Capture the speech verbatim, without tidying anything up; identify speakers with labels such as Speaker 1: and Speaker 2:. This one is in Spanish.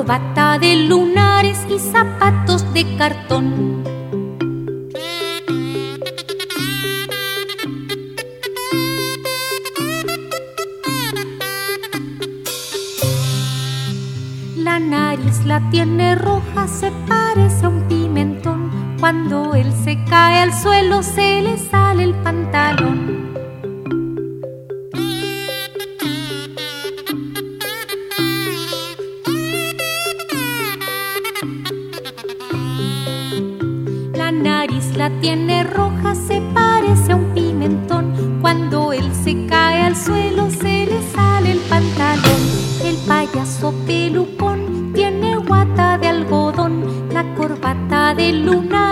Speaker 1: corbata de lunares y zapatos de cartón. La nariz la tiene roja, se parece a un pimentón. Cuando él se cae al suelo se le sale el pantalón. La nariz la tiene roja, se parece a un pimentón. Cuando él se cae al suelo se le sale el pantalón. El payaso pelucón tiene guata de algodón, la corbata de luna